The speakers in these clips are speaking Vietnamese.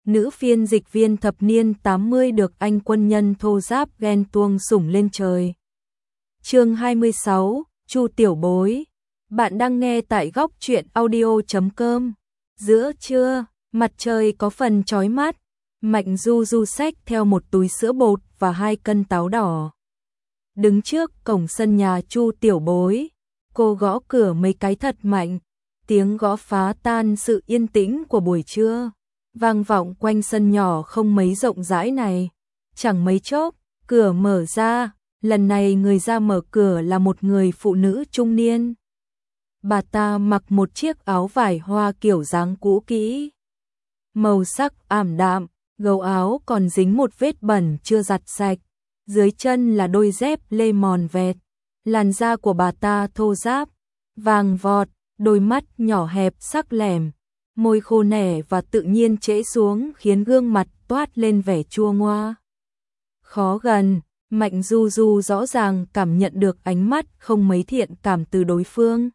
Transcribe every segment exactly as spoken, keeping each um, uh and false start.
nữ phiên dịch viên thập niên tám mươi được anh quân nhân thô giáp ghen tuông sủng lên trời. Chương hai mươi sáu, Chu Tiểu Bối. Bạn đang nghe tại góc truyện audio chấm com. Giữa trưa, mặt trời có phần chói mắt, Mạnh Du Du xách theo một túi sữa bột và hai cân táo đỏ. Đứng trước cổng sân nhà Chu Tiểu Bối, cô gõ cửa mấy cái thật mạnh, tiếng gõ phá tan sự yên tĩnh của buổi trưa, vang vọng quanh sân nhỏ không mấy rộng rãi này. Chẳng mấy chốc, cửa mở ra, lần này người ra mở cửa là một người phụ nữ trung niên. Bà ta mặc một chiếc áo vải hoa kiểu dáng cũ kỹ, màu sắc ảm đạm, gấu áo còn dính một vết bẩn chưa giặt sạch, dưới chân là đôi dép lê mòn vẹt. Làn da của bà ta thô ráp, vàng vọt, đôi mắt nhỏ hẹp sắc lẻm, môi khô nẻ và tự nhiên trễ xuống khiến gương mặt toát lên vẻ chua ngoa. Khó gần, Mạnh Du Du rõ ràng cảm nhận được ánh mắt không mấy thiện cảm từ đối phương.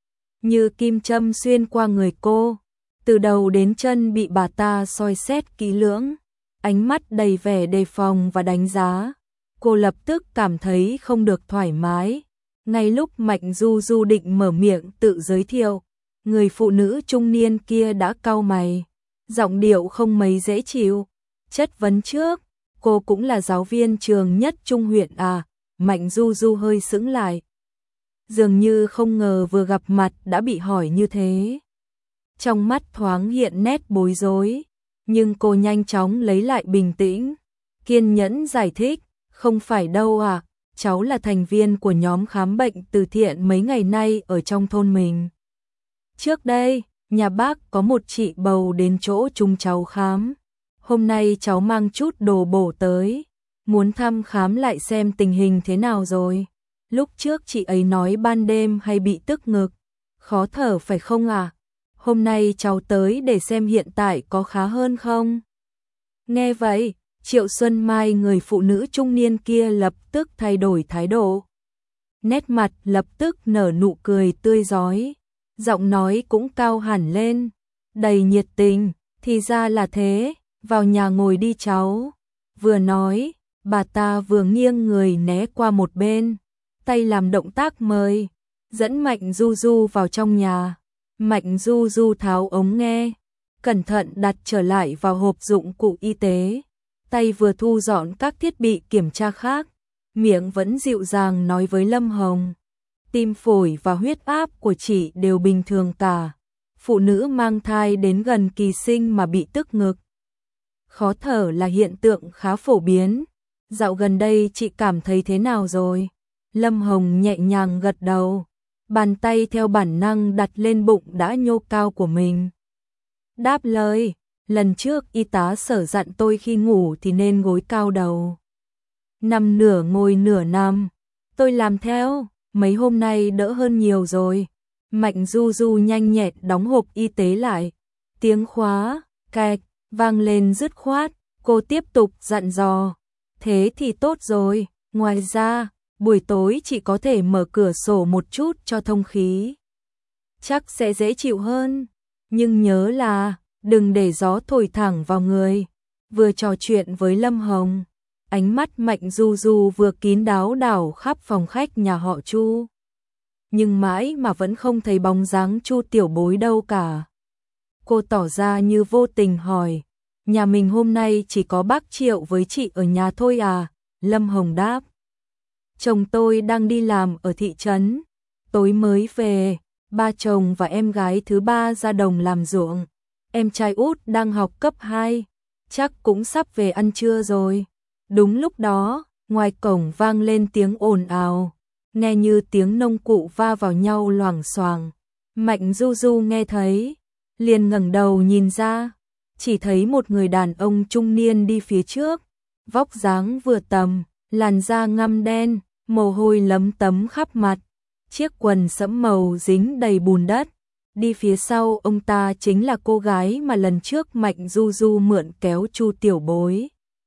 Như kim châm xuyên qua người cô, từ đầu đến chân bị bà ta soi xét kỹ lưỡng, ánh mắt đầy vẻ đề phòng và đánh giá. Cô lập tức cảm thấy không được thoải mái. Ngay lúc Mạnh Du Du định mở miệng tự giới thiệu, người phụ nữ trung niên kia đã cau mày, giọng điệu không mấy dễ chịu, chất vấn trước: "Cô cũng là giáo viên trường Nhất Trung huyện à?" Mạnh Du Du hơi sững lại, dường như không ngờ vừa gặp mặt đã bị hỏi như thế. Trong mắt thoáng hiện nét bối rối, nhưng cô nhanh chóng lấy lại bình tĩnh, kiên nhẫn giải thích: "Không phải đâu à, cháu là thành viên của nhóm khám bệnh từ thiện mấy ngày nay ở trong thôn mình. Trước đây, nhà bác có một chị bầu đến chỗ chúng cháu khám. Hôm nay cháu mang chút đồ bổ tới, muốn thăm khám lại xem tình hình thế nào rồi. Lúc trước chị ấy nói ban đêm hay bị tức ngực, khó thở phải không à? Hôm nay cháu tới để xem hiện tại có khá hơn không?" Nghe vậy, Triệu Xuân Mai, người phụ nữ trung niên kia lập tức thay đổi thái độ. Nét mặt lập tức nở nụ cười tươi rói, giọng nói cũng cao hẳn lên, đầy nhiệt tình: "Thì ra là thế, vào nhà ngồi đi cháu." Vừa nói, bà ta vừa nghiêng người né qua một bên, tay làm động tác mời, dẫn Mạnh Du Du vào trong nhà. Mạnh Du Du tháo ống nghe, cẩn thận đặt trở lại vào hộp dụng cụ y tế, tay vừa thu dọn các thiết bị kiểm tra khác, miệng vẫn dịu dàng nói với Lâm Hồng: "Tim phổi và huyết áp của chị đều bình thường cả. Phụ nữ mang thai đến gần kỳ sinh mà bị tức ngực, khó thở là hiện tượng khá phổ biến. Dạo gần đây chị cảm thấy thế nào rồi?" Lâm Hồng nhẹ nhàng gật đầu, bàn tay theo bản năng đặt lên bụng đã nhô cao của mình, đáp lời: "Lần trước y tá Sở dặn tôi khi ngủ thì nên gối cao đầu, nằm nửa ngồi nửa nằm. Tôi làm theo, mấy hôm nay đỡ hơn nhiều rồi." Mạnh Du Du nhanh nhẹn đóng hộp y tế lại, tiếng khóa cạch vang lên dứt khoát. Cô tiếp tục dặn dò: "Thế thì tốt rồi, ngoài ra, buổi tối chị có thể mở cửa sổ một chút cho thông khí, chắc sẽ dễ chịu hơn. Nhưng nhớ là đừng để gió thổi thẳng vào người." Vừa trò chuyện với Lâm Hồng, ánh mắt Mạnh Du Du vừa kín đáo đảo khắp phòng khách nhà họ Chu, nhưng mãi mà vẫn không thấy bóng dáng Chu Tiểu Bối đâu cả. Cô tỏ ra như vô tình hỏi: "Nhà mình hôm nay chỉ có bác Triệu với chị ở nhà thôi à?" Lâm Hồng đáp: "Chồng tôi đang đi làm ở thị trấn, tối mới về. Ba chồng và em gái thứ ba ra đồng làm ruộng. Em trai út đang học cấp hai, chắc cũng sắp về ăn trưa rồi." Đúng lúc đó, ngoài cổng vang lên tiếng ồn ào, nghe như tiếng nông cụ va vào nhau loảng xoảng. Mạnh Du Du nghe thấy, liền ngẩng đầu nhìn ra, chỉ thấy một người đàn ông trung niên đi phía trước, vóc dáng vừa tầm, làn da ngăm đen, mồ hôi lấm tấm khắp mặt, chiếc quần sẫm màu dính đầy bùn đất. Đi phía sau ông ta chính là cô gái mà lần trước Mạnh Du Du mượn kéo Chu Tiểu Bối.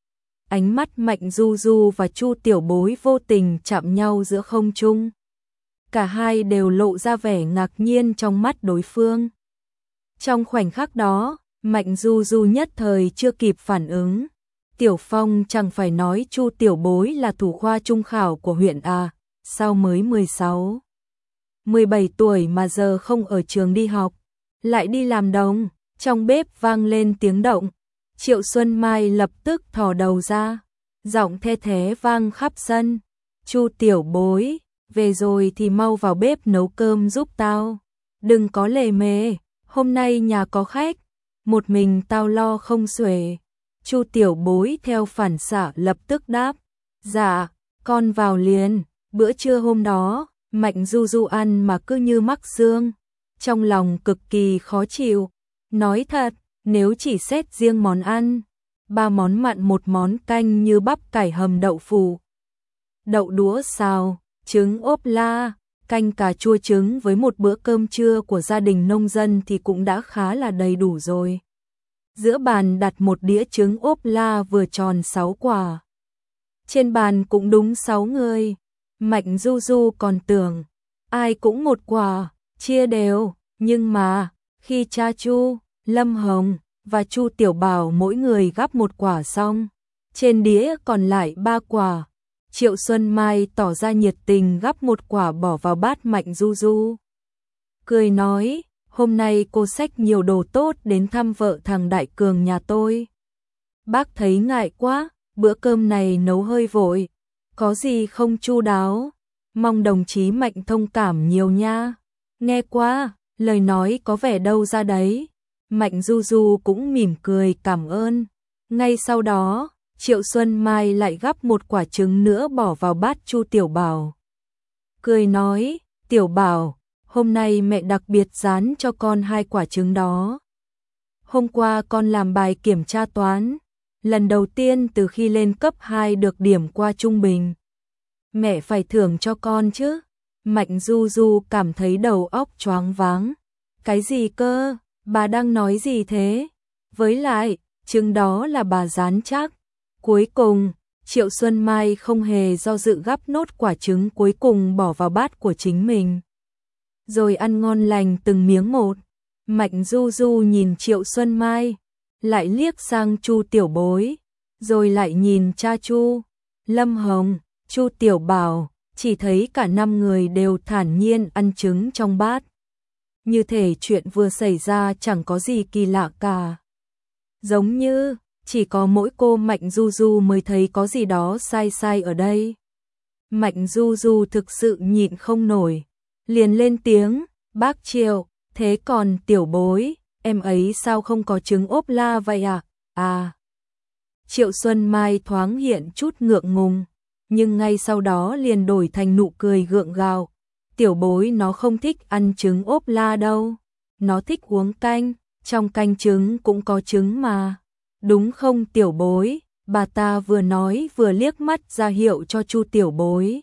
Ánh mắt Mạnh Du Du và Chu Tiểu Bối vô tình chạm nhau giữa không trung. Cả hai đều lộ ra vẻ ngạc nhiên trong mắt đối phương. Trong khoảnh khắc đó, Mạnh Du Du nhất thời chưa kịp phản ứng. Tiểu Phong chẳng phải nói Chu tiểu bối là thủ khoa trung khảo của huyện à, sao mới mười sáu, mười bảy tuổi mà giờ không ở trường đi học, lại đi làm đồng. Trong bếp vang lên tiếng động, Triệu Xuân Mai lập tức thò đầu ra, giọng the thé vang khắp sân. Chu tiểu bối, về rồi thì mau vào bếp nấu cơm giúp tao. Đừng có lề mề, hôm nay nhà có khách, một mình tao lo không xuể. Chu tiểu bối theo phản xạ lập tức đáp, dạ, con vào liền. Bữa trưa hôm đó, Mạnh Du Du ăn mà cứ như mắc xương, trong lòng cực kỳ khó chịu. Nói thật, nếu chỉ xét riêng món ăn, ba món mặn một món canh như bắp cải hầm đậu phụ, đậu đũa xào, trứng ốp la, canh cà chua trứng với một bữa cơm trưa của gia đình nông dân thì cũng đã khá là đầy đủ rồi. Giữa bàn đặt một đĩa trứng ốp la vừa tròn sáu quả. Trên bàn cũng đúng sáu người. Mạnh Du Du còn tưởng ai cũng một quả, chia đều, nhưng mà khi cha Chu, Lâm Hồng và Chu Tiểu Bảo mỗi người gắp một quả xong, trên đĩa còn lại ba quả. Triệu Xuân Mai tỏ ra nhiệt tình gắp một quả bỏ vào bát Mạnh Du Du. Cười nói, hôm nay cô xách nhiều đồ tốt đến thăm vợ thằng Đại Cường nhà tôi. Bác thấy ngại quá, bữa cơm này nấu hơi vội, có gì không chu đáo, mong đồng chí Mạnh thông cảm nhiều nha. Nghe qua, lời nói có vẻ đâu ra đấy. Mạnh Du Du cũng mỉm cười cảm ơn. Ngay sau đó, Triệu Xuân Mai lại gắp một quả trứng nữa bỏ vào bát Chu Tiểu Bảo. Cười nói, Tiểu Bảo, hôm nay mẹ đặc biệt rán cho con hai quả trứng đó. Hôm qua con làm bài kiểm tra toán, lần đầu tiên từ khi lên cấp hai được điểm qua trung bình. Mẹ phải thưởng cho con chứ. Mạnh Du Du cảm thấy đầu óc choáng váng. Cái gì cơ? Bà đang nói gì thế? Với lại, trứng đó là bà rán chắc. Cuối cùng, Triệu Xuân Mai không hề do dự gắp nốt quả trứng cuối cùng bỏ vào bát của chính mình. Rồi ăn ngon lành từng miếng một. Mạnh Du Du nhìn Triệu Xuân Mai, lại liếc sang Chu Tiểu Bối, rồi lại nhìn cha Chu, Lâm Hồng, Chu Tiểu Bảo, chỉ thấy cả năm người đều thản nhiên ăn trứng trong bát. Như thể chuyện vừa xảy ra chẳng có gì kỳ lạ cả. Giống như chỉ có mỗi cô Mạnh Du Du mới thấy có gì đó sai sai ở đây. Mạnh Du Du thực sự nhịn không nổi, liền lên tiếng, bác Triệu, thế còn Tiểu Bối, em ấy sao không có trứng ốp la vậy à? À. Triệu Xuân Mai thoáng hiện chút ngượng ngùng, nhưng ngay sau đó liền đổi thành nụ cười gượng gạo. Tiểu Bối nó không thích ăn trứng ốp la đâu, nó thích uống canh, trong canh trứng cũng có trứng mà. Đúng không Tiểu Bối? Bà ta vừa nói vừa liếc mắt ra hiệu cho Chu Tiểu Bối.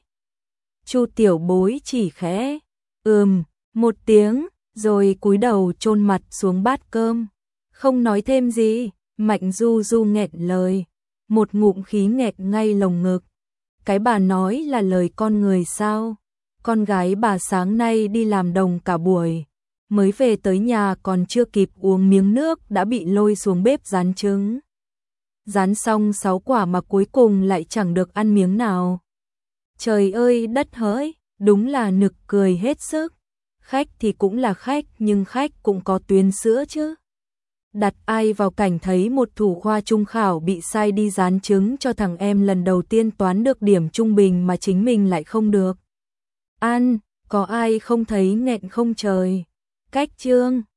Chu Tiểu Bối chỉ khẽ ừm một tiếng, rồi cúi đầu chôn mặt xuống bát cơm, không nói thêm gì. Mạnh Du Du nghẹn lời, một ngụm khí nghẹt ngay lồng ngực. Cái bà nói là lời con người sao? Con gái bà sáng nay đi làm đồng cả buổi, mới về tới nhà còn chưa kịp uống miếng nước đã bị lôi xuống bếp rán trứng. Rán xong sáu quả mà cuối cùng lại chẳng được ăn miếng nào. Trời ơi đất hỡi, đúng là nực cười hết sức. Khách thì cũng là khách, nhưng khách cũng có tuyến sữa chứ. Đặt ai vào cảnh thấy một thủ khoa trung khảo bị sai đi rán trứng cho thằng em lần đầu tiên toán được điểm trung bình mà chính mình lại không được ăn, có ai không thấy nghẹn không trời. Cách chương